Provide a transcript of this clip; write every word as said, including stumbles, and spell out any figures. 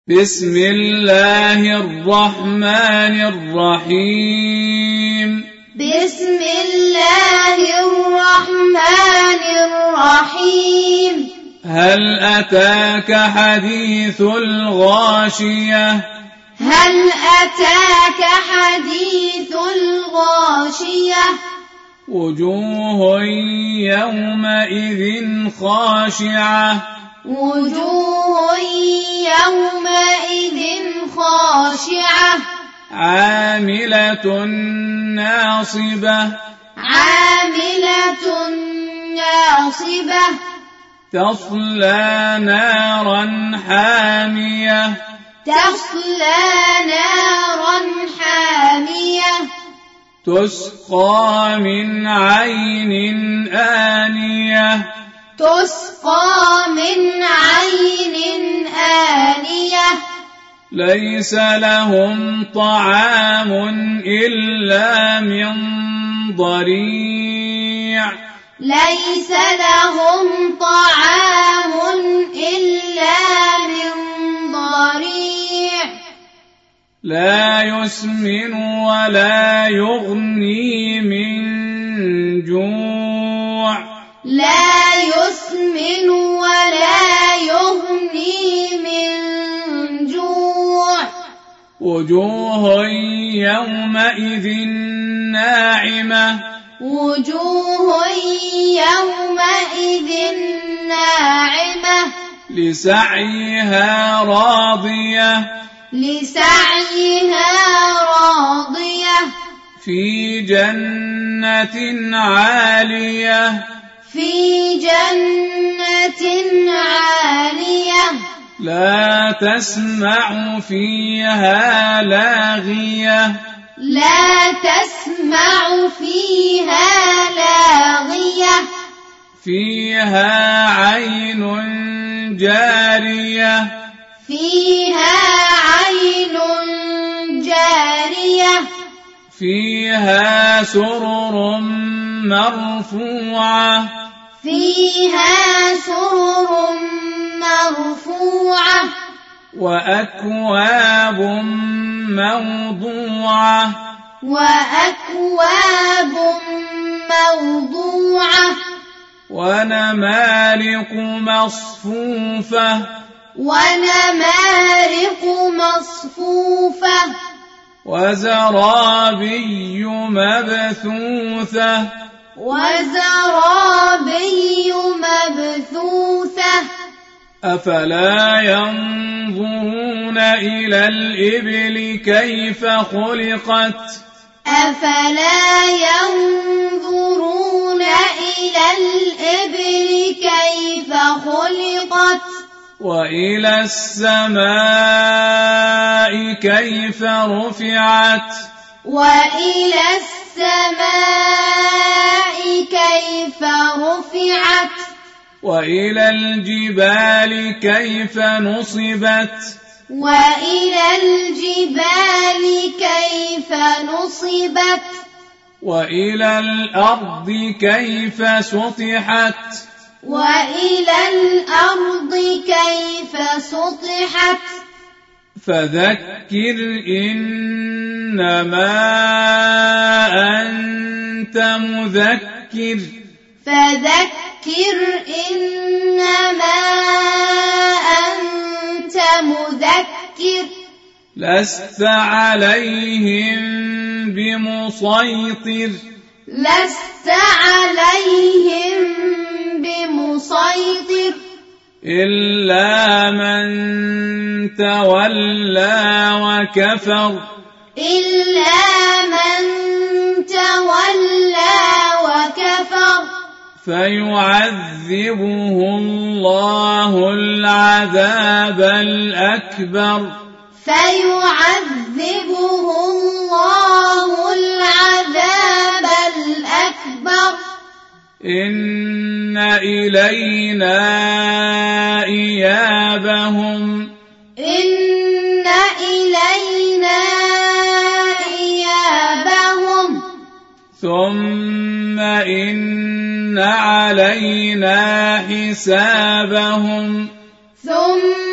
بسم الله الرحمن الرحيم بسم الله الرحمن الرحيم هل أتاك حديث الغاشية هل أتاك حديث الغاشية وجوه يومئذ خاشعة وجوه يومئذ خاشعة عاملة ناصبة عاملة ناصبة تصلى نارا حامية تصلى نارا حامية تسقى من عين آنية تسقى من عين آنية ليس لهم طعام إلا من ضريع ليس لهم طعام إلا من ضريع لا يسمن ولا يغني من جوع لا يسمن ولا يغني من جوع وجوه يومئذ ناعمة وجوه يومئذ ناعمة لسعيها راضية لسعيها راضية في جنة عالية في جنة عالية لا تسمع فيها لاغية لا تسمع فيها لاغية فيها عين جارية فيها عين جارية فيها سرر مرفوعة فيها سرر مرفوعة وأكواب موضوعة وأكواب موضوعة ونمارق مصفوفة ونمارق مصفوفة وزرابي مبثوثة وزرابي مبثوثة أفلا ينظرون إلى الإبل كيف خلقت أفلا ينظرون إلى الإبل كيف خلقت وإلى السماء كيف رفعت وإلى السماء كيف رفعت وإلى الجبال كيف نصبت وإلى الجبال كيف نصبت وإلى الأرض كيف سطحت وإلى الأرض كيف سطحت فذكر إنما أنت مذكر فذكر إنما أنت مذكر لست عليهم بمسيطر لست عليهم بمسيطر إلا من تولى وكفر إلا من تولى وكفر فيعذبه الله العذاب الأكبر فيعذبه الله العذاب الأكبر إن إلينا إيابهم إن إلينا إيابهم ثم إن علينا حسابهم ثم